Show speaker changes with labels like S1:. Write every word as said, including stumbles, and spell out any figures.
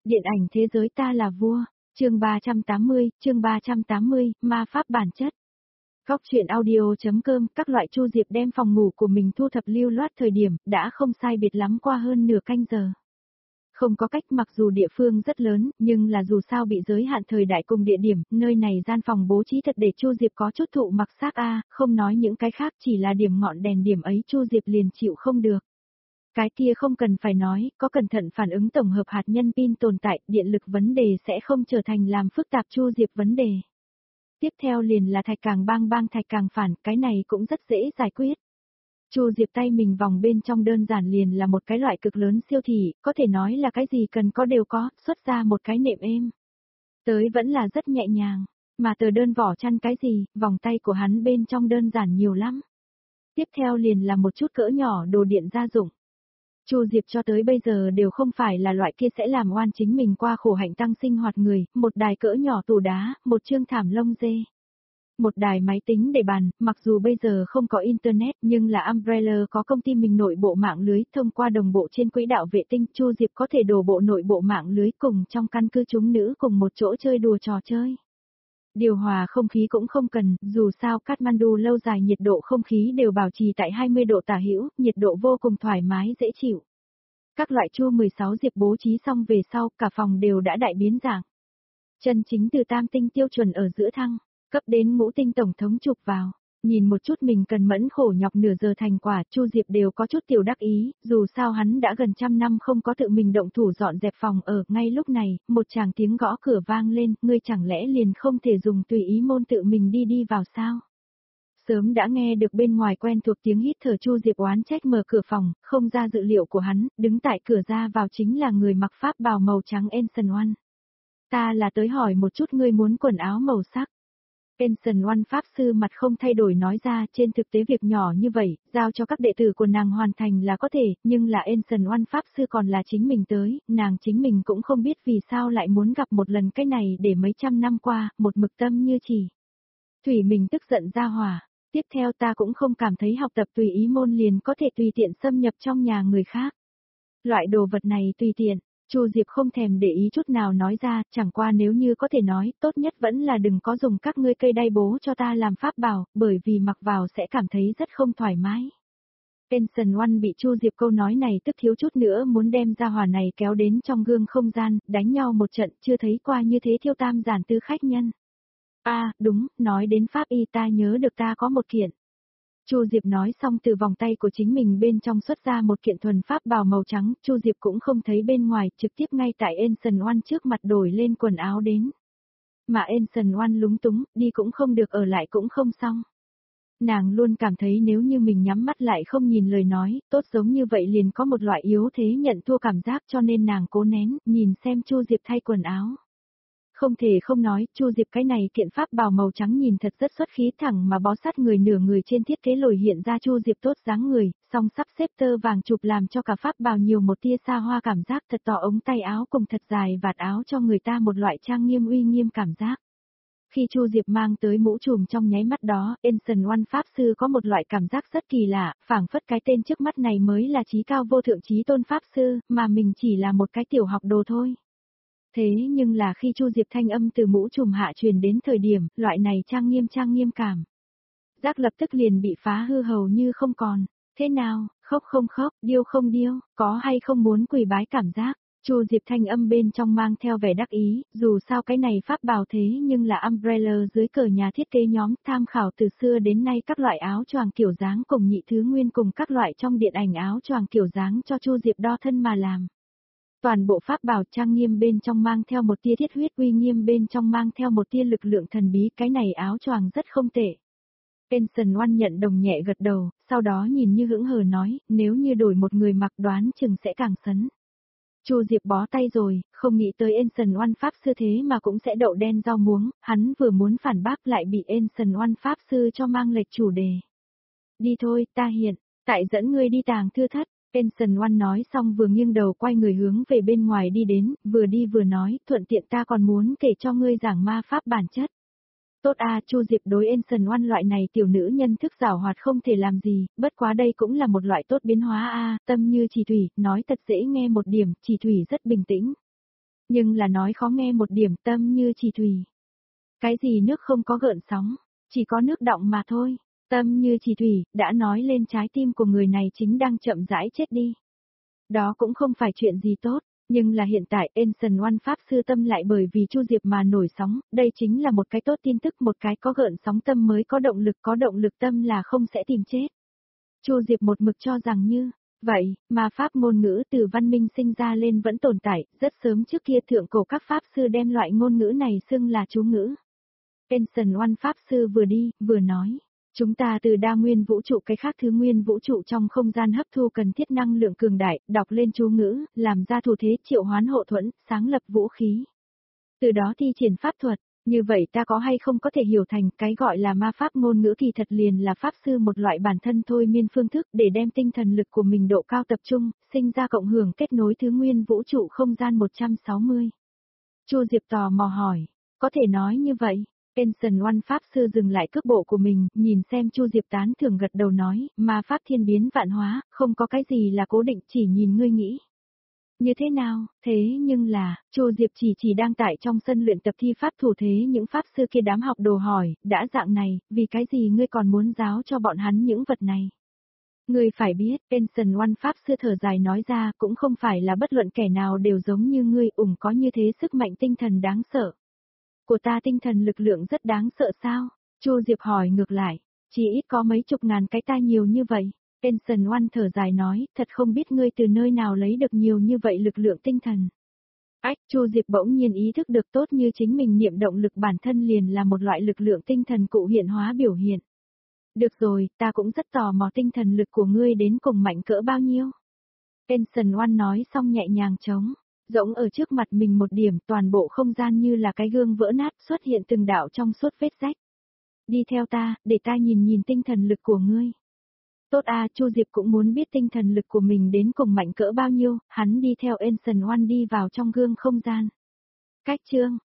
S1: Điện ảnh thế giới ta là vua, chương ba trăm tám mươi, chương ba trăm tám mươi, ma pháp bản chất. Góc truyện audio.com, các loại Chu Diệp đem phòng ngủ của mình thu thập lưu loát thời điểm, đã không sai biệt lắm qua hơn nửa canh giờ. Không có cách, mặc dù địa phương rất lớn, nhưng là dù sao bị giới hạn thời đại cùng địa điểm, nơi này gian phòng bố trí thật để Chu Diệp có chút thụ mặc xác a, không nói những cái khác, chỉ là điểm ngọn đèn điểm ấy Chu Diệp liền chịu không được. Cái kia không cần phải nói, có cẩn thận phản ứng tổng hợp hạt nhân pin tồn tại, điện lực vấn đề sẽ không trở thành làm phức tạp Chu Diệp vấn đề. Tiếp theo liền là thạch càng bang bang thạch càng phản, cái này cũng rất dễ giải quyết. Chu Diệp tay mình vòng bên trong đơn giản liền là một cái loại cực lớn siêu thị, có thể nói là cái gì cần có đều có, xuất ra một cái nệm êm. Tới vẫn là rất nhẹ nhàng, mà tờ đơn vỏ chăn cái gì, vòng tay của hắn bên trong đơn giản nhiều lắm. Tiếp theo liền là một chút cỡ nhỏ đồ điện gia dụng. Chu Diệp cho tới bây giờ đều không phải là loại kia sẽ làm oan chính mình qua khổ hạnh tăng sinh hoạt người, một đài cỡ nhỏ tủ đá, một chương thảm lông dê. Một đài máy tính để bàn, mặc dù bây giờ không có internet nhưng là Umbrella có công ty mình nội bộ mạng lưới, thông qua đồng bộ trên quỹ đạo vệ tinh, Chu Diệp có thể đổ bộ nội bộ mạng lưới cùng trong căn cứ chúng nữ cùng một chỗ chơi đùa trò chơi. Điều hòa không khí cũng không cần, dù sao Kathmandu lâu dài nhiệt độ không khí đều bảo trì tại hai mươi độ tả hữu, nhiệt độ vô cùng thoải mái dễ chịu. Các loại Chu mười sáu Diệp bố trí xong về sau, cả phòng đều đã đại biến dạng. Chân chính từ tam tinh tiêu chuẩn ở giữa thăng, cấp đến ngũ tinh tổng thống chụp vào. Nhìn một chút mình cần mẫn khổ nhọc nửa giờ thành quả, Chu Diệp đều có chút tiểu đắc ý, dù sao hắn đã gần trăm năm không có tự mình động thủ dọn dẹp phòng ở, ngay lúc này, một tràng tiếng gõ cửa vang lên, ngươi chẳng lẽ liền không thể dùng tùy ý môn tự mình đi đi vào sao? Sớm đã nghe được bên ngoài quen thuộc tiếng hít thở, Chu Diệp oán trách mở cửa phòng, không ra dự liệu của hắn, đứng tại cửa ra vào chính là người mặc pháp bào màu trắng Ensign One. Ta là tới hỏi một chút ngươi muốn quần áo màu sắc. Ensign One pháp sư mặt không thay đổi nói ra, trên thực tế việc nhỏ như vậy, giao cho các đệ tử của nàng hoàn thành là có thể, nhưng là Ensign One pháp sư còn là chính mình tới, nàng chính mình cũng không biết vì sao lại muốn gặp một lần cái này để mấy trăm năm qua, một mực tâm như chỉ. Thủy mình tức giận ra hỏa, tiếp theo ta cũng không cảm thấy học tập tùy ý môn liền có thể tùy tiện xâm nhập trong nhà người khác. Loại đồ vật này tùy tiện. Chu Diệp không thèm để ý chút nào nói ra, chẳng qua nếu như có thể nói, tốt nhất vẫn là đừng có dùng các ngươi cây đay bố cho ta làm pháp bảo, bởi vì mặc vào sẽ cảm thấy rất không thoải mái. Ensign One bị Chu Diệp câu nói này tức thiếu chút nữa muốn đem ra hỏa này kéo đến trong gương không gian, đánh nhau một trận, chưa thấy qua như thế thiêu tam giản tư khách nhân. A, à, đúng, nói đến pháp y ta nhớ được ta có một kiện. Chu Diệp nói xong từ vòng tay của chính mình bên trong xuất ra một kiện thuần pháp bào màu trắng, Chu Diệp cũng không thấy bên ngoài, trực tiếp ngay tại Ensign One trước mặt đổi lên quần áo đến. Mà Ensign One lúng túng, đi cũng không được ở lại cũng không xong. Nàng luôn cảm thấy nếu như mình nhắm mắt lại không nhìn lời nói, tốt giống như vậy liền có một loại yếu thế nhận thua cảm giác, cho nên nàng cố nén, nhìn xem Chu Diệp thay quần áo. Không thể không nói, Chu Diệp cái này kiện pháp bào màu trắng nhìn thật rất xuất khí, thẳng mà bó sát người, nửa người trên thiết kế lồi hiện ra Chu Diệp tốt dáng người, song sắp xếp tơ vàng chụp làm cho cả pháp bào nhiều một tia xa hoa cảm giác, thật tỏ ống tay áo cùng thật dài vạt áo cho người ta một loại trang nghiêm uy nghiêm cảm giác. Khi Chu Diệp mang tới mũ trùm trong nháy mắt đó, Ensign One pháp sư có một loại cảm giác rất kỳ lạ, phảng phất cái tên trước mắt này mới là chí cao vô thượng chí tôn pháp sư, mà mình chỉ là một cái tiểu học đồ thôi. Thế nhưng là khi Chu Diệp thanh âm từ mũ trùm hạ truyền đến thời điểm, loại này trang nghiêm trang nghiêm cảm. Giác lập tức liền bị phá hư hầu như không còn. Thế nào, khóc không khóc, điêu không điêu, có hay không muốn quỳ bái cảm giác. Chu Diệp thanh âm bên trong mang theo vẻ đắc ý, dù sao cái này pháp bào thế nhưng là Umbrella dưới cờ nhà thiết kế nhóm tham khảo từ xưa đến nay các loại áo choàng kiểu dáng cùng nhị thứ nguyên cùng các loại trong điện ảnh áo choàng kiểu dáng cho Chu Diệp đo thân mà làm. Toàn bộ pháp bào trang nghiêm bên trong mang theo một tia thiết huyết, uy nghiêm bên trong mang theo một tia lực lượng thần bí, cái này áo choàng rất không tệ. Ensign One nhận đồng nhẹ gật đầu, sau đó nhìn như hững hờ nói, nếu như đổi một người mặc đoán chừng sẽ càng sấn. Chu Diệp bó tay rồi, không nghĩ tới Ensign One pháp sư thế mà cũng sẽ đậu đen rau muống, hắn vừa muốn phản bác lại bị Ensign One pháp sư cho mang lệch chủ đề. Đi thôi, ta hiện, tại dẫn ngươi đi tàng thư thất. Ensign One nói xong vừa nghiêng đầu quay người hướng về bên ngoài đi đến, vừa đi vừa nói, thuận tiện ta còn muốn kể cho ngươi giảng ma pháp bản chất. Tốt a, Chu Diệp đối Ensign One loại này tiểu nữ nhân thức giảo hoạt không thể làm gì, bất quá đây cũng là một loại tốt biến hóa a, tâm như chỉ thủy, nói thật dễ nghe một điểm, chỉ thủy rất bình tĩnh. Nhưng là nói khó nghe một điểm, tâm như chỉ thủy. Cái gì nước không có gợn sóng, chỉ có nước đọng mà thôi. Tâm như chỉ thủy, đã nói lên trái tim của người này chính đang chậm rãi chết đi. Đó cũng không phải chuyện gì tốt, nhưng là hiện tại Ancient One Pháp Sư tâm lại bởi vì Chu Diệp mà nổi sóng, đây chính là một cái tốt tin tức, một cái có gợn sóng tâm mới có động lực, có động lực tâm là không sẽ tìm chết. Chu Diệp một mực cho rằng như vậy, mà Pháp ngôn ngữ từ văn minh sinh ra lên vẫn tồn tại, rất sớm trước kia thượng cổ các Pháp Sư đem loại ngôn ngữ này xưng là chú ngữ. Ancient One Pháp Sư vừa đi, vừa nói. Chúng ta từ đa nguyên vũ trụ cái khác thứ nguyên vũ trụ trong không gian hấp thu cần thiết năng lượng cường đại, đọc lên chú ngữ, làm ra thủ thế triệu hoán hộ thuẫn, sáng lập vũ khí. Từ đó thi triển pháp thuật, như vậy ta có hay không có thể hiểu thành cái gọi là ma pháp ngôn ngữ kỳ thật liền là pháp sư một loại bản thân thôi miên phương thức để đem tinh thần lực của mình độ cao tập trung, sinh ra cộng hưởng kết nối thứ nguyên vũ trụ không gian một trăm sáu mươi. Chu Diệp tò mò hỏi, có thể nói như vậy? Ancient One Pháp Sư dừng lại cước bộ của mình, nhìn xem Chu Diệp tán thưởng gật đầu nói, mà Pháp thiên biến vạn hóa, không có cái gì là cố định, chỉ nhìn ngươi nghĩ. Như thế nào, thế nhưng là, Chu Diệp chỉ chỉ đang tại trong sân luyện tập thi pháp thủ thế những Pháp Sư kia đám học đồ hỏi, đã dạng này, vì cái gì ngươi còn muốn giáo cho bọn hắn những vật này? Ngươi phải biết, Ancient One Pháp Sư thở dài nói ra, cũng không phải là bất luận kẻ nào đều giống như ngươi, ủng có như thế sức mạnh tinh thần đáng sợ. Của ta tinh thần lực lượng rất đáng sợ sao? Chu Diệp hỏi ngược lại, chỉ ít có mấy chục ngàn cái ta nhiều như vậy. Ancient One thở dài nói, thật không biết ngươi từ nơi nào lấy được nhiều như vậy lực lượng tinh thần. Ách, Chu Diệp bỗng nhiên ý thức được tốt như chính mình niệm động lực bản thân liền là một loại lực lượng tinh thần cụ hiện hóa biểu hiện. Được rồi, ta cũng rất tò mò tinh thần lực của ngươi đến cùng mạnh cỡ bao nhiêu. Ancient One nói xong nhẹ nhàng trống. Rỗng ở trước mặt mình một điểm, toàn bộ không gian như là cái gương vỡ nát, xuất hiện từng đạo trong suốt vết rách. Đi theo ta, để ta nhìn nhìn tinh thần lực của ngươi. Tốt à, Chu Diệp cũng muốn biết tinh thần lực của mình đến cùng mạnh cỡ bao nhiêu, hắn đi theo Ancient One đi vào trong gương không gian. Cách chương,